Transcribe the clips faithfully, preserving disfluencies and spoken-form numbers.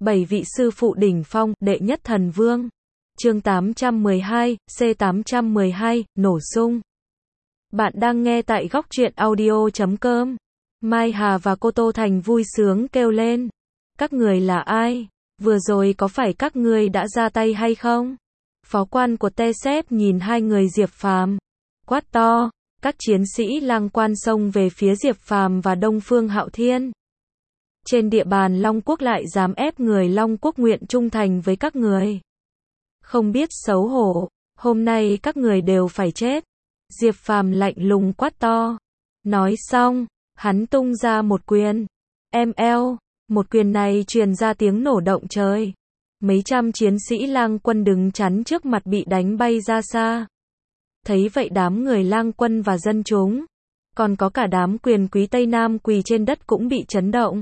Bảy vị sư phụ đỉnh phong, đệ nhất thần vương. Chương tám trăm mười hai, C tám trăm mười hai, nổ sung. Bạn đang nghe tại góc truyện audio chấm com. Mai Hà và cô Tô Thành vui sướng kêu lên. Các người là ai? Vừa rồi có phải các ngươi đã ra tay hay không? Phó quan của Tê Sép nhìn hai người Diệp Phàm, quát to. Các chiến sĩ lang quan xông về phía Diệp Phàm và Đông Phương Hạo Thiên. Trên địa bàn Long Quốc lại dám ép người Long Quốc nguyện trung thành với các người. Không biết xấu hổ, hôm nay các người đều phải chết. Diệp Phàm lạnh lùng quát to. Nói xong, hắn tung ra một quyền. em eo, một quyền này truyền ra tiếng nổ động trời. Mấy trăm chiến sĩ lang quân đứng chắn trước mặt bị đánh bay ra xa. Thấy vậy đám người lang quân và dân chúng, còn có cả đám quyền quý Tây Nam quỳ trên đất cũng bị chấn động.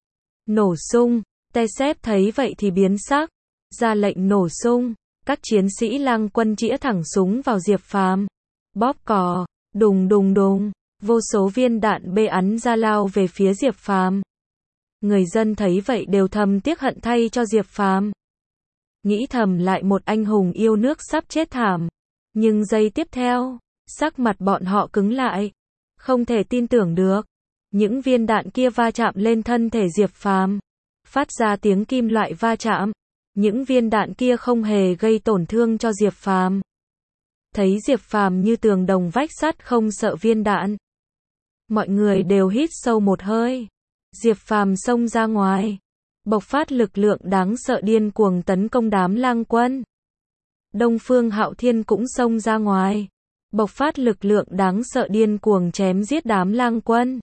Nổ sung, Tê Sép thấy vậy thì biến sắc, ra lệnh nổ sung. Các chiến sĩ lang quân chĩa thẳng súng vào Diệp Phàm, bóp cò, đùng đùng đùng, vô số viên đạn bê ắn ra lao về phía Diệp Phàm. Người dân thấy vậy đều thầm tiếc hận thay cho Diệp Phàm, nghĩ thầm lại một anh hùng yêu nước sắp chết thảm. Nhưng giây tiếp theo, sắc mặt bọn họ cứng lại, không thể tin tưởng được. Những viên đạn kia va chạm lên thân thể Diệp Phàm, phát ra tiếng kim loại va chạm. Những viên đạn kia không hề gây tổn thương cho Diệp Phàm. Thấy Diệp Phàm như tường đồng vách sắt không sợ viên đạn, mọi người đều hít sâu một hơi. Diệp Phàm xông ra ngoài, bộc phát lực lượng đáng sợ điên cuồng tấn công đám lang quân. Đông Phương Hạo Thiên cũng xông ra ngoài, bộc phát lực lượng đáng sợ điên cuồng chém giết đám lang quân.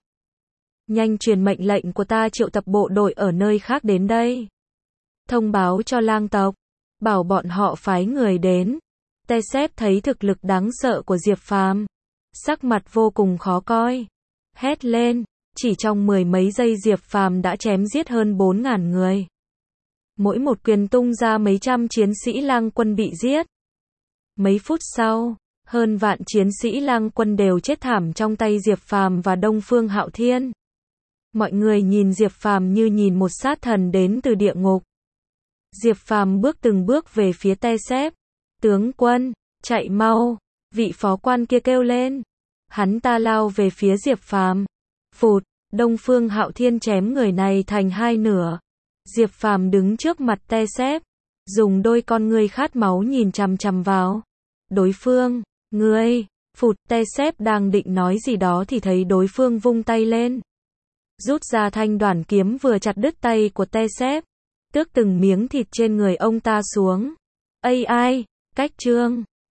Nhanh truyền mệnh lệnh của ta triệu tập bộ đội ở nơi khác đến đây. Thông báo cho lang tộc, bảo bọn họ phái người đến. Tê Sép thấy thực lực đáng sợ của Diệp Phàm, sắc mặt vô cùng khó coi, hét lên. Chỉ trong mười mấy giây Diệp Phàm đã chém giết hơn bốn ngàn người. Mỗi một quyền tung ra mấy trăm chiến sĩ lang quân bị giết. Mấy phút sau, hơn vạn chiến sĩ lang quân đều chết thảm trong tay Diệp Phàm và Đông Phương Hạo Thiên. Mọi người nhìn Diệp Phàm như nhìn một sát thần đến từ địa ngục. Diệp Phàm bước từng bước về phía Tê Sép. Tướng quân, chạy mau, vị phó quan kia kêu lên. Hắn ta lao về phía Diệp Phàm. Phụt, Đông Phương Hạo Thiên chém người này thành hai nửa. Diệp Phàm đứng trước mặt Tê Sép, dùng đôi con ngươi khát máu nhìn chằm chằm vào đối phương. Ngươi, phụt, Tê Sép đang định nói gì đó thì thấy đối phương vung tay lên, rút ra thanh đoản kiếm vừa chặt đứt tay của Tê Sép, tước từng miếng thịt trên người ông ta xuống. Ây ai, cách trương.